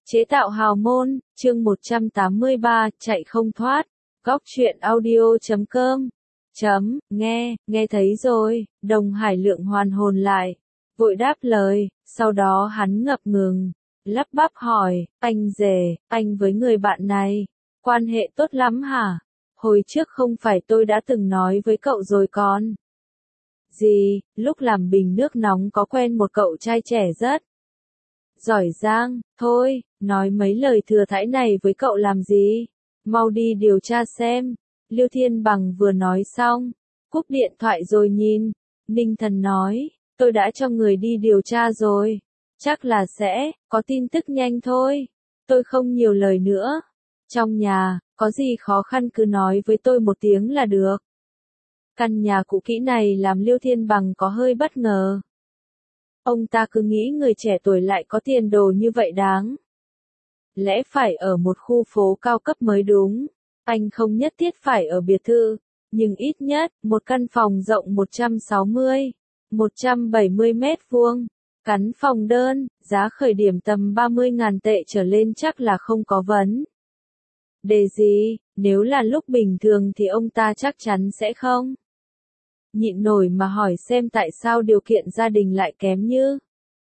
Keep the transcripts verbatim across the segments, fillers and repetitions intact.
Chế tạo hào môn, chương một trăm tám mươi ba, chạy không thoát. Góc truyện audio chấm com. Chấm, nghe, nghe thấy rồi, Đồng Hải Lượng hoàn hồn lại. Vội đáp lời, sau đó hắn ngập ngừng. Lắp bắp hỏi, anh rể, anh với người bạn này, quan hệ tốt lắm hả? Hồi trước không phải tôi đã từng nói với cậu rồi con. Gì, lúc làm bình nước nóng có quen một cậu trai trẻ rất giỏi giang, thôi, nói mấy lời thừa thãi này với cậu làm gì? Mau đi điều tra xem. Liêu Thiên Bằng vừa nói xong, cúp điện thoại rồi nhìn. Ninh Thần nói, tôi đã cho người đi điều tra rồi. Chắc là sẽ có tin tức nhanh thôi. Tôi không nhiều lời nữa. Trong nhà, có gì khó khăn cứ nói với tôi một tiếng là được. Căn nhà cũ kỹ này làm Liêu Thiên Bằng có hơi bất ngờ. Ông ta cứ nghĩ người trẻ tuổi lại có tiền đồ như vậy đáng lẽ phải ở một khu phố cao cấp mới đúng. Anh không nhất thiết phải ở biệt thự, nhưng ít nhất, một căn phòng rộng một trăm sáu mươi, một trăm bảy mươi mét vuông, cắn phòng đơn, giá khởi điểm tầm ba mươi ngàn tệ trở lên chắc là không có vấn đề gì, nếu là lúc bình thường thì ông ta chắc chắn sẽ không nhịn nổi mà hỏi xem tại sao điều kiện gia đình lại kém như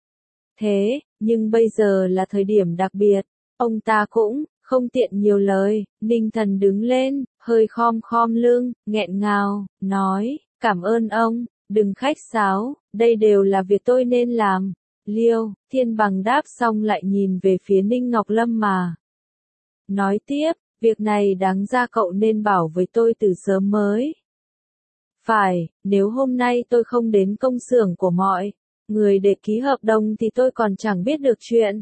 thế, nhưng bây giờ là thời điểm đặc biệt, ông ta cũng không tiện nhiều lời. Ninh Thần đứng lên, hơi khom khom lưng, nghẹn ngào, nói, cảm ơn ông, đừng khách sáo, đây đều là việc tôi nên làm. Liêu Thiên Bằng đáp xong lại nhìn về phía Ninh Ngọc Lâm mà nói tiếp, việc này đáng ra cậu nên bảo với tôi từ sớm mới phải, nếu hôm nay tôi không đến công xưởng của mọi người để ký hợp đồng thì tôi còn chẳng biết được chuyện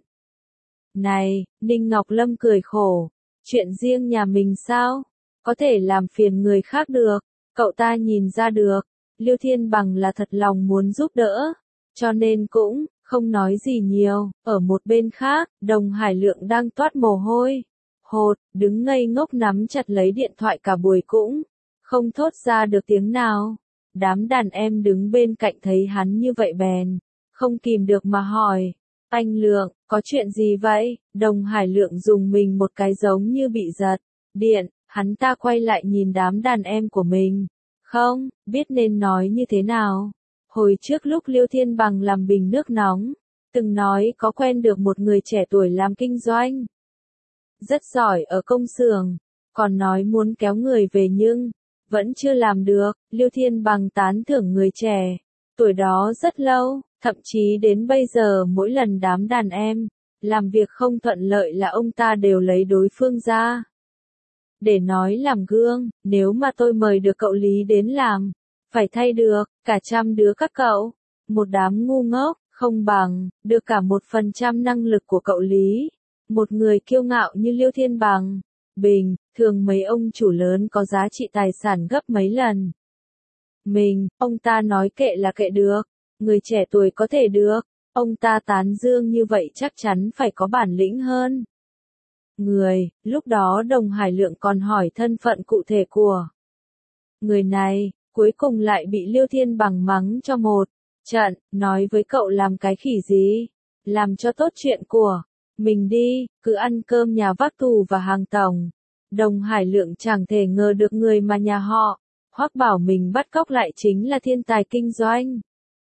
này. Ninh Ngọc Lâm cười khổ, chuyện riêng nhà mình sao có thể làm phiền người khác được. Cậu ta nhìn ra được, Liêu Thiên Bằng là thật lòng muốn giúp đỡ, cho nên cũng không nói gì nhiều. Ở một bên khác, Đồng Hải Lượng đang toát mồ hôi hột, đứng ngây ngốc nắm chặt lấy điện thoại cả buổi cũng không thốt ra được tiếng nào. Đám đàn em đứng bên cạnh thấy hắn như vậy bèn không kìm được mà hỏi, anh Lượng, có chuyện gì vậy? Đồng Hải Lượng dùng mình một cái giống như bị giật điện, hắn ta quay lại nhìn đám đàn em của mình, không biết nên nói như thế nào. Hồi trước lúc Liêu Thiên Bằng làm bình nước nóng, từng nói có quen được một người trẻ tuổi làm kinh doanh rất giỏi ở công xưởng, còn nói muốn kéo người về nhưng vẫn chưa làm được. Liêu Thiên Bằng tán thưởng người trẻ tuổi đó rất lâu, thậm chí đến bây giờ mỗi lần đám đàn em làm việc không thuận lợi là ông ta đều lấy đối phương ra để nói làm gương. Nếu mà tôi mời được cậu Lý đến làm, phải thay được cả trăm đứa các cậu. Một đám ngu ngốc, không bằng được cả một phần trăm năng lực của cậu Lý. Một người kiêu ngạo như Liêu Thiên Bằng, bình thường mấy ông chủ lớn có giá trị tài sản gấp mấy lần mình, ông ta nói kệ là kệ được. Người trẻ tuổi có thể được, ông ta tán dương như vậy chắc chắn phải có bản lĩnh hơn người. Lúc đó Đồng Hải Lượng còn hỏi thân phận cụ thể của người này, cuối cùng lại bị Liêu Thiên Bằng mắng cho một trận, nói với cậu làm cái khỉ gì, làm cho tốt chuyện của mình đi, cứ ăn cơm nhà vác tù và hàng tổng. Đồng Hải Lượng chẳng thể ngờ được người mà nhà họ Hoắc bảo mình bắt cóc lại chính là thiên tài kinh doanh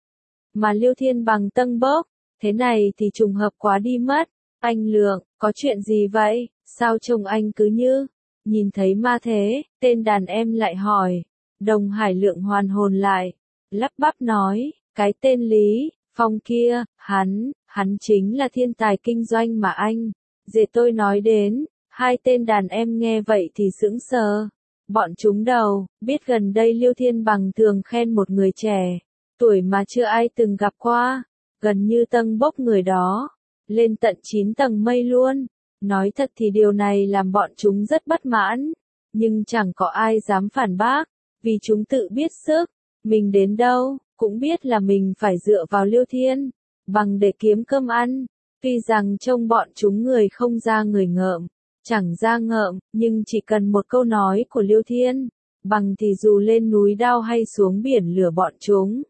mà Liêu Thiên Bằng tâng bốc. Thế này thì trùng hợp quá đi mất. Anh Lượng, có chuyện gì vậy? Sao trông anh cứ như nhìn thấy ma thế? Tên đàn em lại hỏi. Đồng Hải Lượng hoàn hồn lại, lắp bắp nói, cái tên Lý Phong kia, hắn, hắn chính là thiên tài kinh doanh mà anh dễ tôi nói đến. Hai tên đàn em nghe vậy thì sững sờ. Bọn chúng đầu biết gần đây Liêu Thiên Bằng thường khen một người trẻ tuổi mà chưa ai từng gặp qua, gần như tâng bốc người đó lên tận chín tầng mây luôn. Nói thật thì điều này làm bọn chúng rất bất mãn, nhưng chẳng có ai dám phản bác, vì chúng tự biết sức mình đến đâu cũng biết là mình phải dựa vào Liêu Thiên Bằng để kiếm cơm ăn. Tuy rằng trông bọn chúng người không ra người ngợm, chẳng ra ngợm, nhưng chỉ cần một câu nói của Liêu Thiên Bằng thì dù lên núi đao hay xuống biển lửa bọn chúng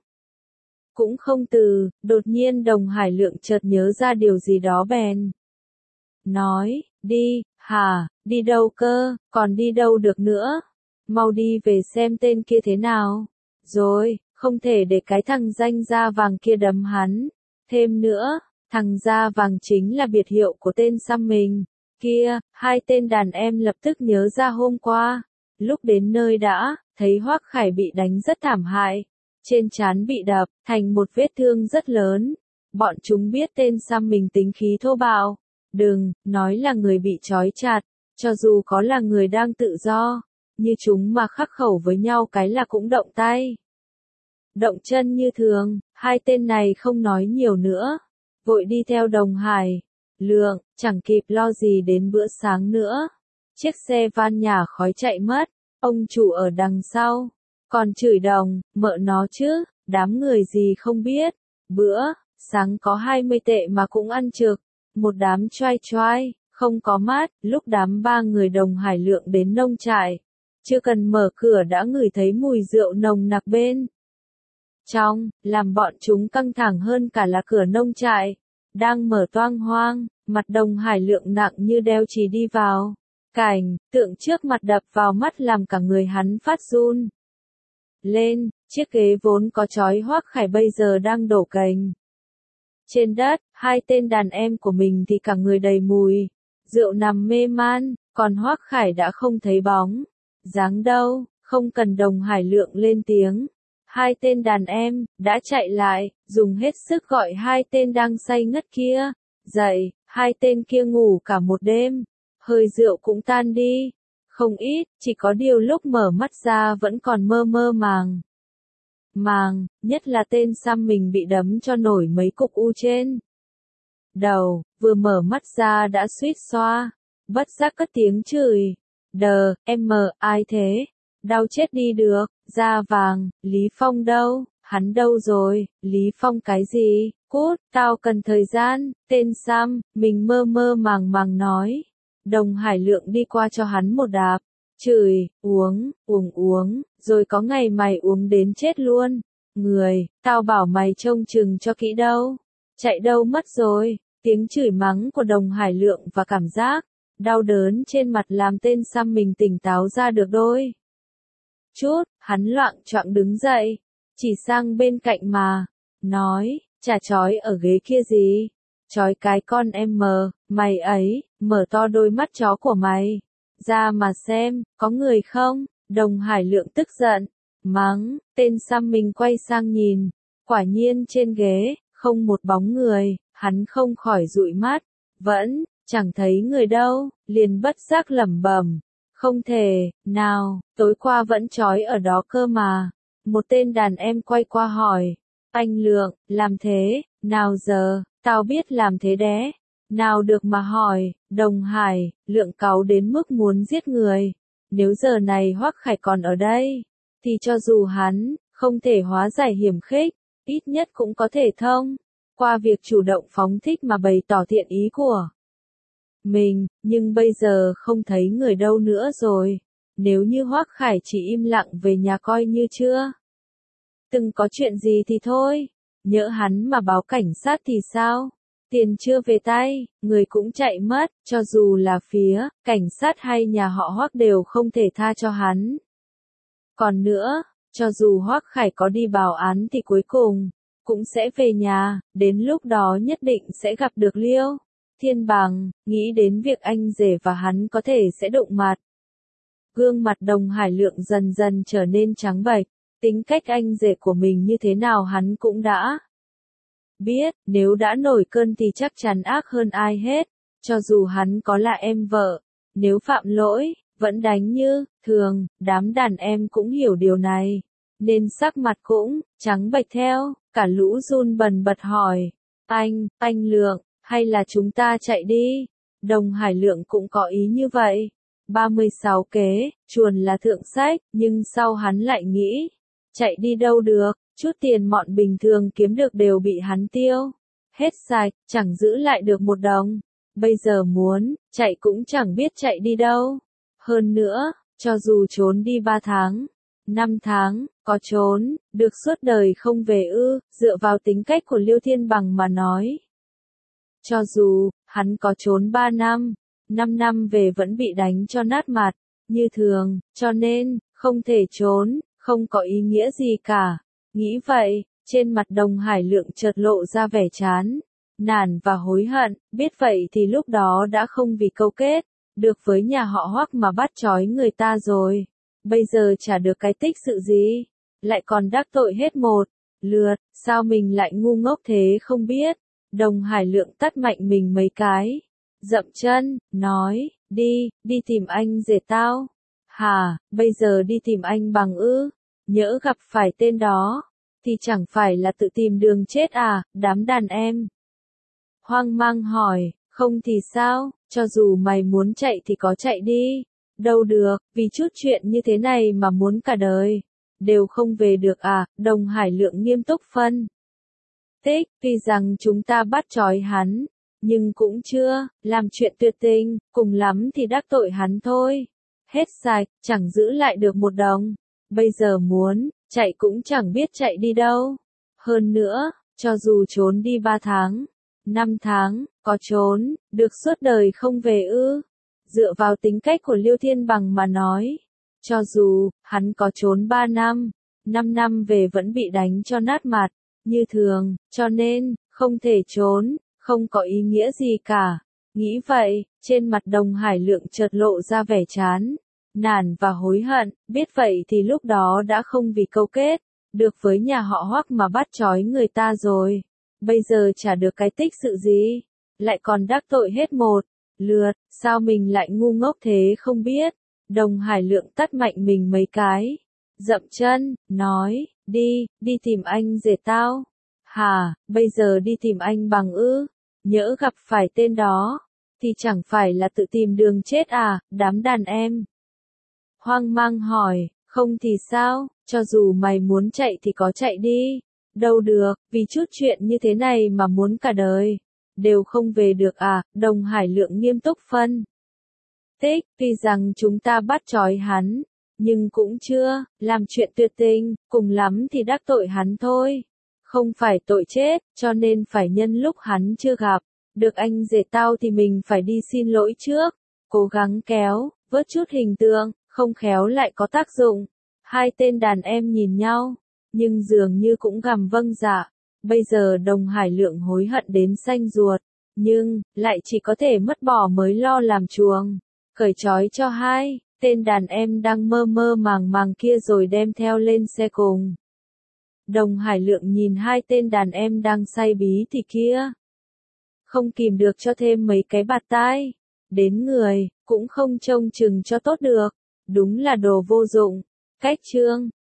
cũng không từ. Đột nhiên Đồng Hải Lượng chợt nhớ ra điều gì đó bèn nói, đi, hả, đi đâu cơ, còn đi đâu được nữa, mau đi về xem tên kia thế nào, rồi, không thể để cái thằng danh da vàng kia đấm hắn, thêm nữa, thằng da vàng chính là biệt hiệu của tên xăm mình, kia, hai tên đàn em lập tức nhớ ra hôm qua, lúc đến nơi đã, thấy Hoắc Khải bị đánh rất thảm hại, trên trán bị đập, thành một vết thương rất lớn. Bọn chúng biết tên xăm mình tính khí thô bạo. Đừng, nói là người bị trói chặt, cho dù có là người đang tự do, như chúng mà khắc khẩu với nhau cái là cũng động tay. Động chân như thường, hai tên này không nói nhiều nữa, vội đi theo Đồng Hải. Lượng, chẳng kịp lo gì đến bữa sáng nữa. Chiếc xe van nhả khói chạy mất, ông chủ ở đằng sau, còn chửi Đồng, mợ nó chứ, đám người gì không biết, bữa sáng có hai mươi tệ mà cũng ăn trực, một đám choai choai, không có mát, lúc đám ba người Đồng Hải Lượng đến nông trại, chưa cần mở cửa đã ngửi thấy mùi rượu nồng nặc bên trong, làm bọn chúng căng thẳng hơn cả là cửa nông trại, đang mở toang hoang, mặt Đồng Hải Lượng nặng như đeo chì đi vào, cảnh tượng trước mặt đập vào mắt làm cả người hắn phát run lên, chiếc ghế vốn có trói Hoắc Khải bây giờ đang đổ cành trên đất, hai tên đàn em của mình thì cả người đầy mùi rượu nằm mê man, còn Hoắc Khải đã không thấy bóng dáng đâu, không cần Đồng Hải Lượng lên tiếng. Hai tên đàn em đã chạy lại, dùng hết sức gọi hai tên đang say ngất kia dậy, hai tên kia ngủ cả một đêm, hơi rượu cũng tan đi, không ít, chỉ có điều lúc mở mắt ra vẫn còn mơ mơ màng. Màng, nhất là tên xăm mình bị đấm cho nổi mấy cục u trên đầu, vừa mở mắt ra đã suýt xoa, bất giác cất tiếng chửi, đờ, em mờ, ai thế, đau chết đi được, da vàng, Lý Phong đâu, hắn đâu rồi, Lý Phong cái gì, cút, tao cần thời gian, tên xăm, mình mơ mơ màng màng nói, Đồng Hải Lượng đi qua cho hắn một đạp, chửi, uống, uống uống, rồi có ngày mày uống đến chết luôn, người, tao bảo mày trông chừng cho kỹ đâu, chạy đâu mất rồi, tiếng chửi mắng của Đồng Hải Lượng và cảm giác đau đớn trên mặt làm tên xăm mình tỉnh táo ra được đôi chút, hắn loạng choạng đứng dậy, chỉ sang bên cạnh mà, nói, chả chói ở ghế kia gì, chói cái con em mờ, mày ấy, mở to đôi mắt chó của mày, ra mà xem, có người không, Đồng Hải Lượng tức giận, mắng, tên xăm mình quay sang nhìn, quả nhiên trên ghế, không một bóng người, hắn không khỏi dụi mắt, vẫn, chẳng thấy người đâu, liền bất giác lẩm bẩm. Không thể, nào, tối qua vẫn trói ở đó cơ mà. Một tên đàn em quay qua hỏi, anh Lượng, làm thế, nào giờ, tao biết làm thế đé. Nào được mà hỏi, Đồng Hải, Lượng cáu đến mức muốn giết người. Nếu giờ này Hoắc Khải còn ở đây, thì cho dù hắn, không thể hóa giải hiểm khích, ít nhất cũng có thể thông, qua việc chủ động phóng thích mà bày tỏ thiện ý của mình, nhưng bây giờ không thấy người đâu nữa rồi. Nếu như Hoắc Khải chỉ im lặng về nhà coi như chưa từng có chuyện gì thì thôi, nhỡ hắn mà báo cảnh sát thì sao? Tiền chưa về tay, người cũng chạy mất, cho dù là phía cảnh sát hay nhà họ Hoắc đều không thể tha cho hắn. Còn nữa, cho dù Hoắc Khải có đi báo án thì cuối cùng cũng sẽ về nhà, đến lúc đó nhất định sẽ gặp được Liêu Thiên Bằng, nghĩ đến việc anh rể và hắn có thể sẽ đụng mặt. Gương mặt Đồng Hải Lượng dần dần trở nên trắng bệch, tính cách anh rể của mình như thế nào hắn cũng đã biết, nếu đã nổi cơn thì chắc chắn ác hơn ai hết, cho dù hắn có là em vợ, nếu phạm lỗi, vẫn đánh như thường, đám đàn em cũng hiểu điều này, nên sắc mặt cũng trắng bệch theo, cả lũ run bần bật hỏi, anh, anh Lượng, hay là chúng ta chạy đi? Đồng Hải Lượng cũng có ý như vậy. ba mươi sáu kế, chuồn là thượng sách, nhưng sau hắn lại nghĩ, chạy đi đâu được, chút tiền mọn bình thường kiếm được đều bị hắn tiêu hết sạch, chẳng giữ lại được một đồng. Bây giờ muốn chạy cũng chẳng biết chạy đi đâu. Hơn nữa, cho dù trốn đi ba tháng, năm tháng, có trốn được suốt đời không về ư? Dựa vào tính cách của Liêu Thiên Bằng mà nói, cho dù hắn có trốn ba năm, năm năm về vẫn bị đánh cho nát mặt, như thường, cho nên, không thể trốn, không có ý nghĩa gì cả. Nghĩ vậy, trên mặt Đồng Hải Lượng chợt lộ ra vẻ chán, nản và hối hận, biết vậy thì lúc đó đã không vì câu kết, được với nhà họ Hoắc mà bắt trói người ta rồi. Bây giờ chả được cái tích sự gì, lại còn đắc tội hết một lượt, sao mình lại ngu ngốc thế không biết. Đồng Hải Lượng tát mạnh mình mấy cái, dậm chân, nói, đi, đi tìm anh rể tao. Hả, bây giờ đi tìm anh bằng ư? Nhỡ gặp phải tên đó, thì chẳng phải là tự tìm đường chết à, đám đàn em. Hoang mang hỏi, không thì sao, cho dù mày muốn chạy thì có chạy đi. Đâu được, vì chút chuyện như thế này mà muốn cả đời đều không về được à, Đồng Hải Lượng nghiêm túc phân tích, tuy rằng chúng ta bắt trói hắn, nhưng cũng chưa làm chuyện tuyệt tình, cùng lắm thì đắc tội hắn thôi. Hết sạch, chẳng giữ lại được một đồng. Bây giờ muốn chạy cũng chẳng biết chạy đi đâu. Hơn nữa, cho dù trốn đi ba tháng, năm tháng, có trốn được suốt đời không về ư? Dựa vào tính cách của Liêu Thiên Bằng mà nói, cho dù hắn có trốn ba năm, năm năm về vẫn bị đánh cho nát mặt, như thường, cho nên, không thể trốn, không có ý nghĩa gì cả. Nghĩ vậy, trên mặt Đồng Hải Lượng chợt lộ ra vẻ chán, nản và hối hận, biết vậy thì lúc đó đã không vì câu kết, được với nhà họ Hoắc mà bắt trói người ta rồi. Bây giờ chả được cái tích sự gì, lại còn đắc tội hết một lượt, sao mình lại ngu ngốc thế không biết. Đồng Hải Lượng tát mạnh mình mấy cái, dậm chân, nói, đi, đi tìm anh rể tao. Hả, bây giờ đi tìm anh bằng ư? Nhỡ gặp phải tên đó, thì chẳng phải là tự tìm đường chết à, đám đàn em. Hoang mang hỏi, không thì sao, cho dù mày muốn chạy thì có chạy đi. Đâu được, vì chút chuyện như thế này mà muốn cả đời đều không về được à, Đồng Hải Lượng nghiêm túc phân tích, tuy rằng chúng ta bắt trói hắn, nhưng cũng chưa làm chuyện tuyệt tình, cùng lắm thì đắc tội hắn thôi. Không phải tội chết, cho nên phải nhân lúc hắn chưa gặp được anh rể tao thì mình phải đi xin lỗi trước, cố gắng kéo, vớt chút hình tượng, không khéo lại có tác dụng. Hai tên đàn em nhìn nhau, nhưng dường như cũng gầm vâng dạ. Bây giờ Đồng Hải Lượng hối hận đến xanh ruột, nhưng lại chỉ có thể mất bỏ mới lo làm chuồng, cởi trói cho hai tên đàn em đang mơ mơ màng màng kia rồi đem theo lên xe cùng. Đồng Hải Lượng nhìn hai tên đàn em đang say bí thì kia, không kìm được cho thêm mấy cái bạt tai đến người, cũng không trông chừng cho tốt được, đúng là đồ vô dụng. Cách chương